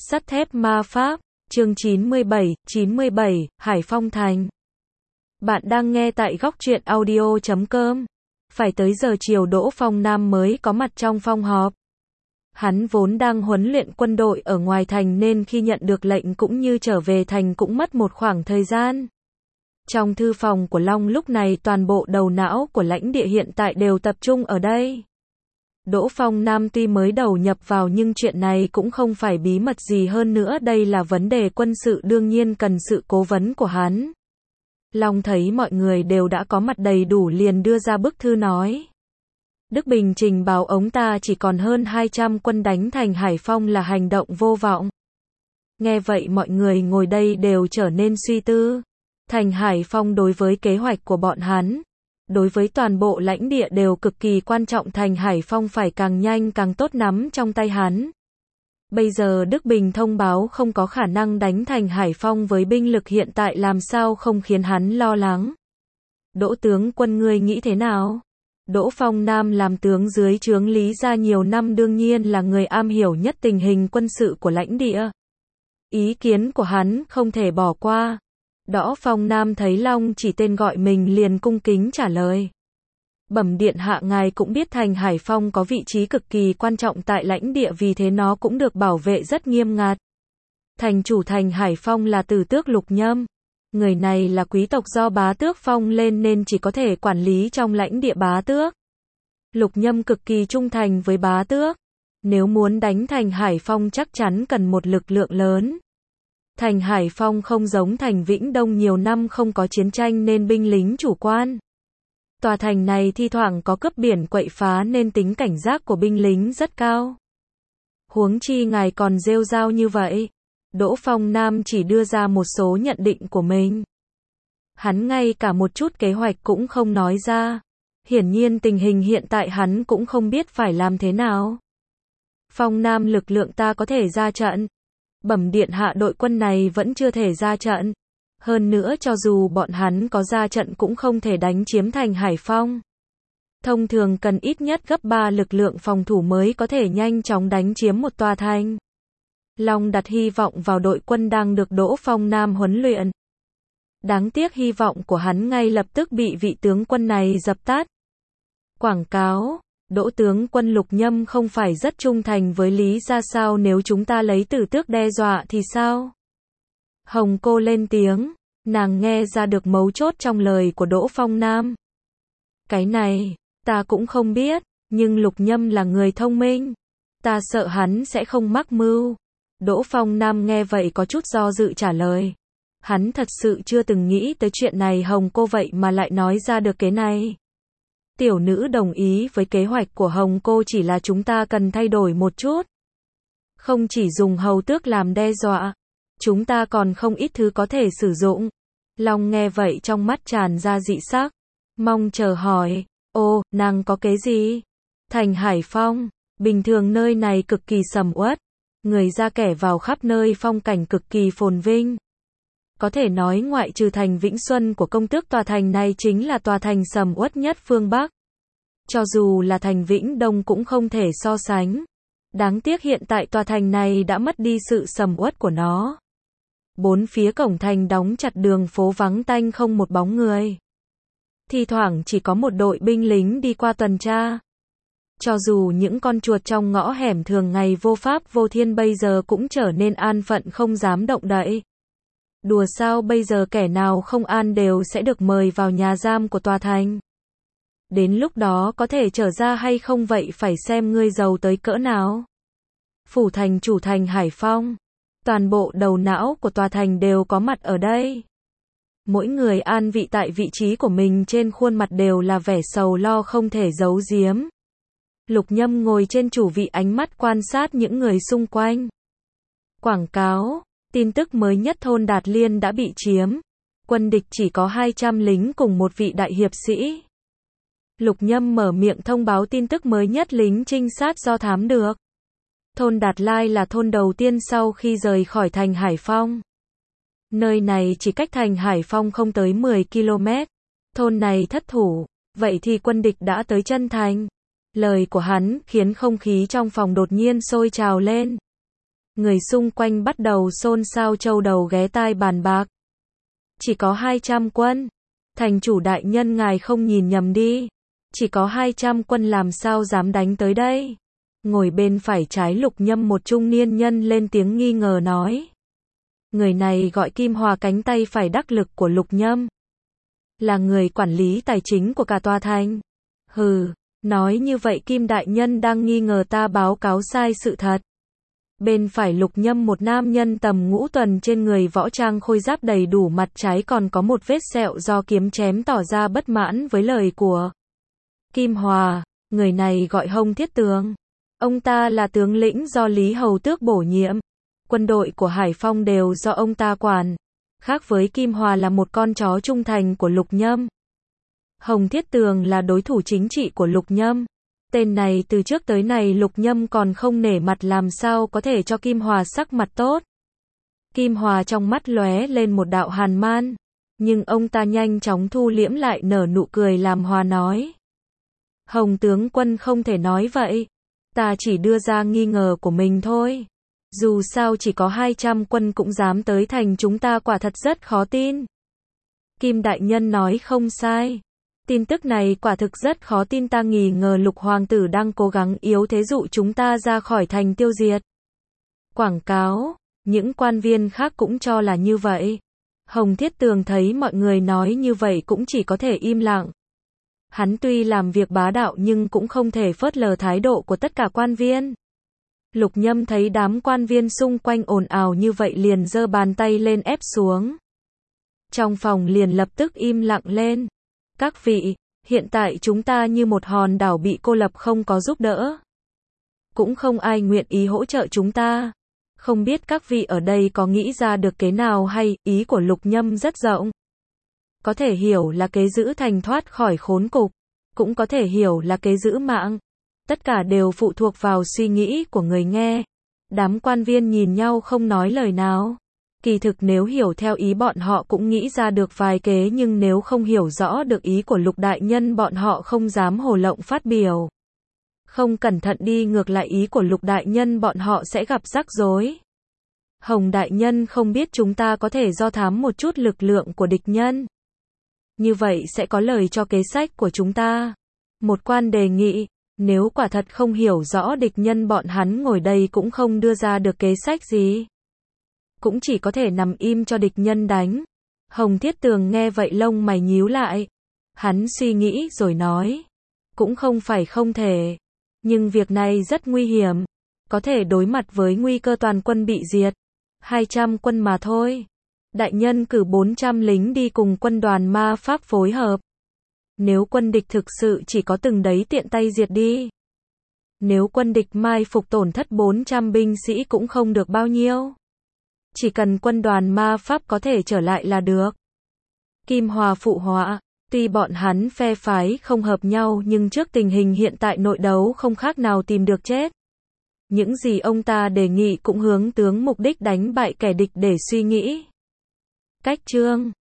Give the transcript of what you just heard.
Sắt thép ma pháp, chương 97, Hải Phong Thành. Bạn đang nghe tại góc truyện audio.com. Phải tới giờ chiều Đỗ Phong Nam mới có mặt trong phòng họp. Hắn vốn đang huấn luyện quân đội ở ngoài thành nên khi nhận được lệnh cũng như trở về thành cũng mất một khoảng thời gian. Trong thư phòng của Long lúc này toàn bộ đầu não của lãnh địa hiện tại đều tập trung ở đây. Đỗ Phong Nam tuy mới đầu nhập vào nhưng chuyện này cũng không phải bí mật gì, hơn nữa đây là vấn đề quân sự đương nhiên cần sự cố vấn của hắn. Long thấy mọi người đều đã có mặt đầy đủ liền đưa ra bức thư nói. Đức Bình trình báo ông ta chỉ còn hơn 200 quân đánh thành Hải Phong là hành động vô vọng. Nghe vậy mọi người ngồi đây đều trở nên suy tư. Thành Hải Phong đối với kế hoạch của bọn hắn, đối với toàn bộ lãnh địa đều cực kỳ quan trọng, thành Hải Phong phải càng nhanh càng tốt nắm trong tay hắn. Bây giờ Đức Bình thông báo không có khả năng đánh thành Hải Phong với binh lực hiện tại làm sao không khiến hắn lo lắng. Đỗ tướng quân ngươi nghĩ thế nào? Đỗ Phong Nam làm tướng dưới trướng Lý Gia nhiều năm đương nhiên là người am hiểu nhất tình hình quân sự của lãnh địa. Ý kiến của hắn không thể bỏ qua. Đỗ Phong Nam thấy Long chỉ tên gọi mình liền cung kính trả lời. Bẩm điện hạ, ngài cũng biết thành Hải Phong có vị trí cực kỳ quan trọng tại lãnh địa, vì thế nó cũng được bảo vệ rất nghiêm ngặt. Thành chủ thành Hải Phong là Tử Tước Lục Nhâm. Người này là quý tộc do bá tước phong lên nên chỉ có thể quản lý trong lãnh địa bá tước. Lục Nhâm cực kỳ trung thành với bá tước. Nếu muốn đánh thành Hải Phong chắc chắn cần một lực lượng lớn. Thành Hải Phong không giống thành Vĩnh Đông nhiều năm không có chiến tranh nên binh lính chủ quan. Tòa thành này thi thoảng có cướp biển quậy phá nên tính cảnh giác của binh lính rất cao. Huống chi ngài còn rêu rao như vậy. Đỗ Phong Nam chỉ đưa ra một số nhận định của mình. Hắn ngay cả một chút kế hoạch cũng không nói ra. Hiển nhiên tình hình hiện tại hắn cũng không biết phải làm thế nào. Phong Nam, lực lượng ta có thể ra trận. Bẩm điện hạ, đội quân này vẫn chưa thể ra trận. Hơn nữa cho dù bọn hắn có ra trận cũng không thể đánh chiếm thành Hải Phong. Thông thường cần ít nhất gấp 3 lực lượng phòng thủ mới có thể nhanh chóng đánh chiếm một tòa thành. Long đặt hy vọng vào đội quân đang được Đỗ Phong Nam huấn luyện. Đáng tiếc hy vọng của hắn ngay lập tức bị vị tướng quân này dập tắt. Quảng cáo, Đỗ tướng quân Lục Nhâm không phải rất trung thành với Lý Gia sao, nếu chúng ta lấy Tử Tước đe dọa thì sao? Hồng cô lên tiếng, nàng nghe ra được mấu chốt trong lời của Đỗ Phong Nam. Cái này, ta cũng không biết, nhưng Lục Nhâm là người thông minh. Ta sợ hắn sẽ không mắc mưu. Đỗ Phong Nam nghe vậy có chút do dự trả lời. Hắn thật sự chưa từng nghĩ tới chuyện này. Hồng cô vậy mà lại nói ra được cái này. Tiểu nữ đồng ý với kế hoạch của Hồng cô, chỉ là chúng ta cần thay đổi một chút. Không chỉ dùng hầu tước làm đe dọa, chúng ta còn không ít thứ có thể sử dụng. Long nghe vậy trong mắt tràn ra dị sắc, mong chờ hỏi, ô, nàng có cái gì? Thành Hải Phong, bình thường nơi này cực kỳ sầm uất, người ra kẻ vào khắp nơi, phong cảnh cực kỳ phồn vinh. Có thể nói ngoại trừ thành Vĩnh Xuân của công tước, tòa thành này chính là tòa thành sầm uất nhất phương Bắc. Cho dù là thành Vĩnh Đông cũng không thể so sánh. Đáng tiếc hiện tại tòa thành này đã mất đi sự sầm uất của nó. Bốn phía cổng thành đóng chặt, đường phố vắng tanh không một bóng người. Thi thoảng chỉ có một đội binh lính đi qua tuần tra. Cho dù những con chuột trong ngõ hẻm thường ngày vô pháp vô thiên bây giờ cũng trở nên an phận không dám động đậy. Đùa sao, bây giờ kẻ nào không an đều sẽ được mời vào nhà giam của tòa thành. Đến lúc đó có thể trở ra hay không vậy phải xem ngươi giàu tới cỡ nào. Phủ thành chủ thành Hải Phong, toàn bộ đầu não của tòa thành đều có mặt ở đây. Mỗi người an vị tại vị trí của mình, trên khuôn mặt đều là vẻ sầu lo không thể giấu giếm. Lục Nhâm ngồi trên chủ vị, ánh mắt quan sát những người xung quanh. Quảng cáo, tin tức mới nhất, thôn Đạt Liên đã bị chiếm. Quân địch chỉ có 200 lính cùng một vị đại hiệp sĩ. Lục Nhâm mở miệng thông báo tin tức mới nhất, lính trinh sát do thám được. Thôn Đạt Lai là thôn đầu tiên sau khi rời khỏi thành Hải Phong. Nơi này chỉ cách thành Hải Phong không tới 10 km. Thôn này thất thủ, vậy thì quân địch đã tới chân thành. Lời của hắn khiến không khí trong phòng đột nhiên sôi trào lên. Người xung quanh bắt đầu xôn xao châu đầu ghé tai bàn bạc. Chỉ có 200 quân. Thành chủ đại nhân ngài không nhìn nhầm đi. Chỉ có 200 quân làm sao dám đánh tới đây. Ngồi bên phải trái Lục Nhâm một trung niên nhân lên tiếng nghi ngờ nói. Người này gọi Kim Hòa, cánh tay phải đắc lực của Lục Nhâm. Là người quản lý tài chính của cả tòa thành. Hừ, nói như vậy Kim đại nhân đang nghi ngờ ta báo cáo sai sự thật. Bên phải Lục Nhâm một nam nhân tầm ngũ tuần, trên người võ trang khôi giáp đầy đủ, mặt trái còn có một vết sẹo do kiếm chém, tỏ ra bất mãn với lời của Kim Hòa. Người này gọi Hồng Thiết Tường. Ông ta là tướng lĩnh do Lý Hầu Tước bổ nhiệm. Quân đội của Hải Phong đều do ông ta quản. Khác với Kim Hòa là một con chó trung thành của Lục Nhâm. Hồng Thiết Tường là đối thủ chính trị của Lục Nhâm. Tên này từ trước tới nay Lục Nhâm còn không nể mặt, làm sao có thể cho Kim Hòa sắc mặt tốt. Kim Hòa trong mắt lóe lên một đạo hàn man, nhưng ông ta nhanh chóng thu liễm lại, nở nụ cười làm hòa nói. Hồng tướng quân không thể nói vậy. Ta chỉ đưa ra nghi ngờ của mình thôi. Dù sao chỉ có 200 quân cũng dám tới thành chúng ta, quả thật rất khó tin. Kim đại nhân nói không sai. Tin tức này quả thực rất khó tin, ta nghi ngờ Lục hoàng tử đang cố gắng yếu thế dụ chúng ta ra khỏi thành tiêu diệt. Quảng cáo, những quan viên khác cũng cho là như vậy. Hồng Thiết Tường thấy mọi người nói như vậy cũng chỉ có thể im lặng. Hắn tuy làm việc bá đạo nhưng cũng không thể phớt lờ thái độ của tất cả quan viên. Lục Nhâm thấy đám quan viên xung quanh ồn ào như vậy liền giơ bàn tay lên ép xuống. Trong phòng liền lập tức im lặng lên. Các vị, hiện tại chúng ta như một hòn đảo bị cô lập, không có giúp đỡ. Cũng không ai nguyện ý hỗ trợ chúng ta. Không biết các vị ở đây có nghĩ ra được kế nào hay? Ý của Lục Nhâm rất rộng. Có thể hiểu là kế giữ thành thoát khỏi khốn cục. Cũng có thể hiểu là kế giữ mạng. Tất cả đều phụ thuộc vào suy nghĩ của người nghe. Đám quan viên nhìn nhau không nói lời nào. Kỳ thực nếu hiểu theo ý bọn họ cũng nghĩ ra được vài kế, nhưng nếu không hiểu rõ được ý của Lục đại nhân bọn họ không dám hồ lộng phát biểu. Không cẩn thận đi ngược lại ý của Lục đại nhân bọn họ sẽ gặp rắc rối. Hồng đại nhân không biết chúng ta có thể do thám một chút lực lượng của địch nhân. Như vậy sẽ có lời cho kế sách của chúng ta. Một quan đề nghị, nếu quả thật không hiểu rõ địch nhân bọn hắn ngồi đây cũng không đưa ra được kế sách gì. Cũng chỉ có thể nằm im cho địch nhân đánh. Hồng Thiết Tường nghe vậy lông mày nhíu lại. Hắn suy nghĩ rồi nói. Cũng không phải không thể. Nhưng việc này rất nguy hiểm. Có thể đối mặt với nguy cơ toàn quân bị diệt. 200 quân mà thôi. Đại nhân cử 400 lính đi cùng quân đoàn ma pháp phối hợp. Nếu quân địch thực sự chỉ có từng đấy tiện tay diệt đi. Nếu quân địch mai phục tổn thất 400 binh sĩ cũng không được bao nhiêu. Chỉ cần quân đoàn ma pháp có thể trở lại là được. Kim Hòa phụ họa, tuy bọn hắn phe phái không hợp nhau nhưng trước tình hình hiện tại nội đấu không khác nào tìm được chết. Những gì ông ta đề nghị cũng hướng tướng mục đích đánh bại kẻ địch để suy nghĩ. Cách chương